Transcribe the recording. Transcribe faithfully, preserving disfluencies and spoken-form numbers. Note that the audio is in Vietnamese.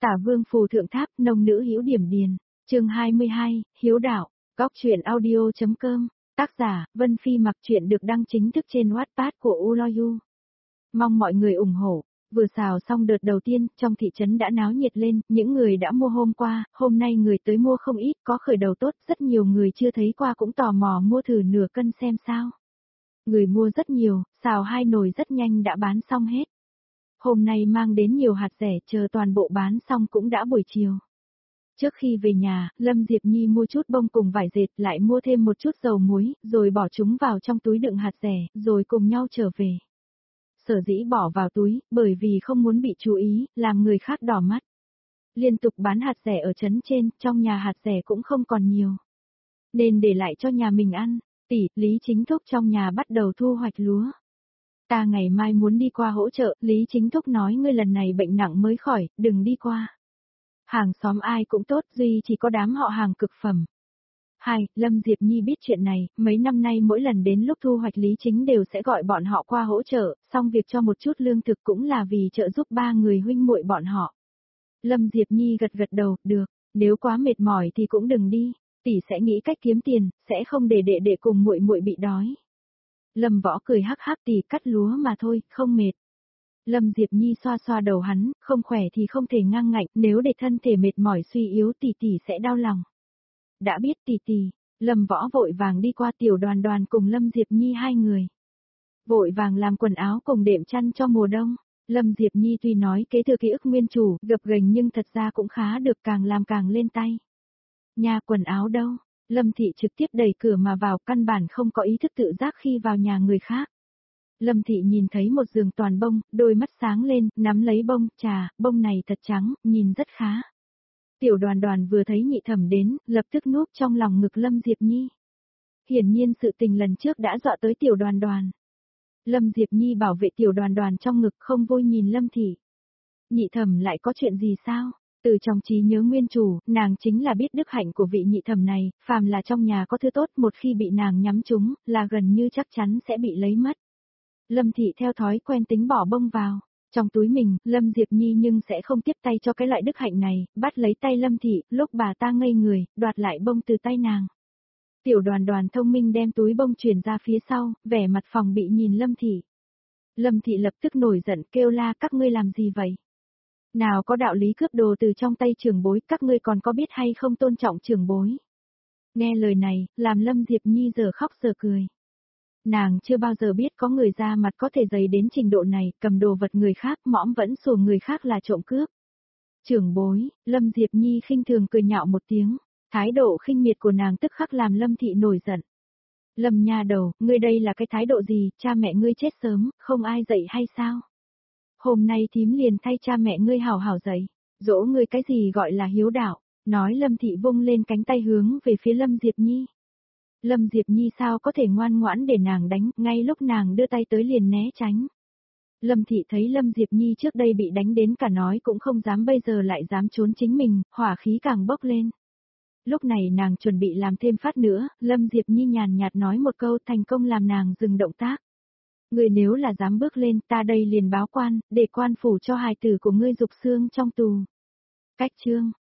Tả Vương phù thượng tháp, nông nữ hữu điểm điền. Chương hai mươi hai, Hiếu đạo. Góc truyện audio chấm com. Tác giả, Vân Phi. Mặc truyện được đăng chính thức trên Wattpad của Uloyu. Mong mọi người ủng hộ. Vừa xào xong đợt đầu tiên, trong thị trấn đã náo nhiệt lên, những người đã mua hôm qua, hôm nay người tới mua không ít, có khởi đầu tốt, rất nhiều người chưa thấy qua cũng tò mò mua thử nửa cân xem sao. Người mua rất nhiều, xào hai nồi rất nhanh đã bán xong hết. Hôm nay mang đến nhiều hạt rẻ, chờ toàn bộ bán xong cũng đã buổi chiều. Trước khi về nhà, Lâm Diệp Nhi mua chút bông cùng vải dệt, lại mua thêm một chút dầu muối, rồi bỏ chúng vào trong túi đựng hạt rẻ, rồi cùng nhau trở về. Sở dĩ bỏ vào túi, bởi vì không muốn bị chú ý, làm người khác đỏ mắt. Liên tục bán hạt rẻ ở trấn trên, trong nhà hạt rẻ cũng không còn nhiều. Nên để lại cho nhà mình ăn. Tỷ, Lý Chính Thúc trong nhà bắt đầu thu hoạch lúa. Ta ngày mai muốn đi qua hỗ trợ, Lý Chính Thúc nói ngươi lần này bệnh nặng mới khỏi, đừng đi qua. Hàng xóm ai cũng tốt, duy chỉ có đám họ hàng cực phẩm. Hai, Lâm Diệp Nhi biết chuyện này, mấy năm nay mỗi lần đến lúc thu hoạch Lý Chính đều sẽ gọi bọn họ qua hỗ trợ, xong việc cho một chút lương thực cũng là vì trợ giúp ba người huynh muội bọn họ. Lâm Diệp Nhi gật gật đầu, được, nếu quá mệt mỏi thì cũng đừng đi, tỷ sẽ nghĩ cách kiếm tiền, sẽ không để đệ đệ cùng muội muội bị đói. Lâm Võ cười hắc hắc, tỷ cắt lúa mà thôi, không mệt. Lâm Diệp Nhi xoa xoa đầu hắn, không khỏe thì không thể ngang ngạnh, nếu để thân thể mệt mỏi suy yếu tỷ tỷ sẽ đau lòng. Đã biết tỷ tỷ, Lâm Võ vội vàng đi qua Tiểu Đoàn Đoàn cùng Lâm Diệp Nhi hai người. Vội vàng làm quần áo cùng đệm chăn cho mùa đông. Lâm Diệp Nhi tuy nói kế thừa ký ức nguyên chủ, gập ghềnh nhưng thật ra cũng khá được, càng làm càng lên tay. Nhà quần áo đâu? Lâm Thị trực tiếp đẩy cửa mà vào, căn bản không có ý thức tự giác khi vào nhà người khác. Lâm Thị nhìn thấy một giường toàn bông, đôi mắt sáng lên, nắm lấy bông, trà, bông này thật trắng, nhìn rất khá. Tiểu Đoàn Đoàn vừa thấy nhị thẩm đến, lập tức núp trong lòng ngực Lâm Diệp Nhi. Hiển nhiên sự tình lần trước đã dọa tới Tiểu Đoàn Đoàn. Lâm Diệp Nhi bảo vệ Tiểu Đoàn Đoàn trong ngực, không vui nhìn Lâm Thị. Nhị thẩm lại có chuyện gì sao? Từ trong trí nhớ nguyên chủ, nàng chính là biết đức hạnh của vị nhị thẩm này, phàm là trong nhà có thứ tốt, một khi bị nàng nhắm trúng, là gần như chắc chắn sẽ bị lấy mất. Lâm Thị theo thói quen tính bỏ bông vào trong túi mình, Lâm Diệp Nhi nhưng sẽ không tiếp tay cho cái loại đức hạnh này, bắt lấy tay Lâm Thị, lúc bà ta ngây người, đoạt lại bông từ tay nàng. Tiểu Đoàn Đoàn thông minh đem túi bông chuyển ra phía sau, vẻ mặt phòng bị nhìn Lâm Thị. Lâm Thị lập tức nổi giận kêu la, các ngươi làm gì vậy? Nào có đạo lý cướp đồ từ trong tay trưởng bối, các ngươi còn có biết hay không tôn trọng trưởng bối? Nghe lời này, làm Lâm Diệp Nhi giờ khóc giờ cười. Nàng chưa bao giờ biết có người ra mặt có thể dày đến trình độ này, cầm đồ vật người khác, mõm vẫn sủa người khác là trộm cướp. Trưởng bối, Lâm Diệp Nhi khinh thường cười nhạo một tiếng, thái độ khinh miệt của nàng tức khắc làm Lâm Thị nổi giận. Lâm nha đầu, ngươi đây là cái thái độ gì, cha mẹ ngươi chết sớm, không ai dạy hay sao? Hôm nay thím liền thay cha mẹ ngươi hảo hảo dạy, dỗ ngươi cái gì gọi là hiếu đạo, nói Lâm Thị vung lên cánh tay hướng về phía Lâm Diệp Nhi. Lâm Diệp Nhi sao có thể ngoan ngoãn để nàng đánh, ngay lúc nàng đưa tay tới liền né tránh. Lâm Thị thấy Lâm Diệp Nhi trước đây bị đánh đến cả nói cũng không dám, bây giờ lại dám trốn chính mình, hỏa khí càng bốc lên. Lúc này nàng chuẩn bị làm thêm phát nữa, Lâm Diệp Nhi nhàn nhạt nói một câu, thành công làm nàng dừng động tác. Ngươi nếu là dám bước lên, ta đây liền báo quan, để quan phủ cho hài tử của ngươi dục xương trong tù. Cách chương,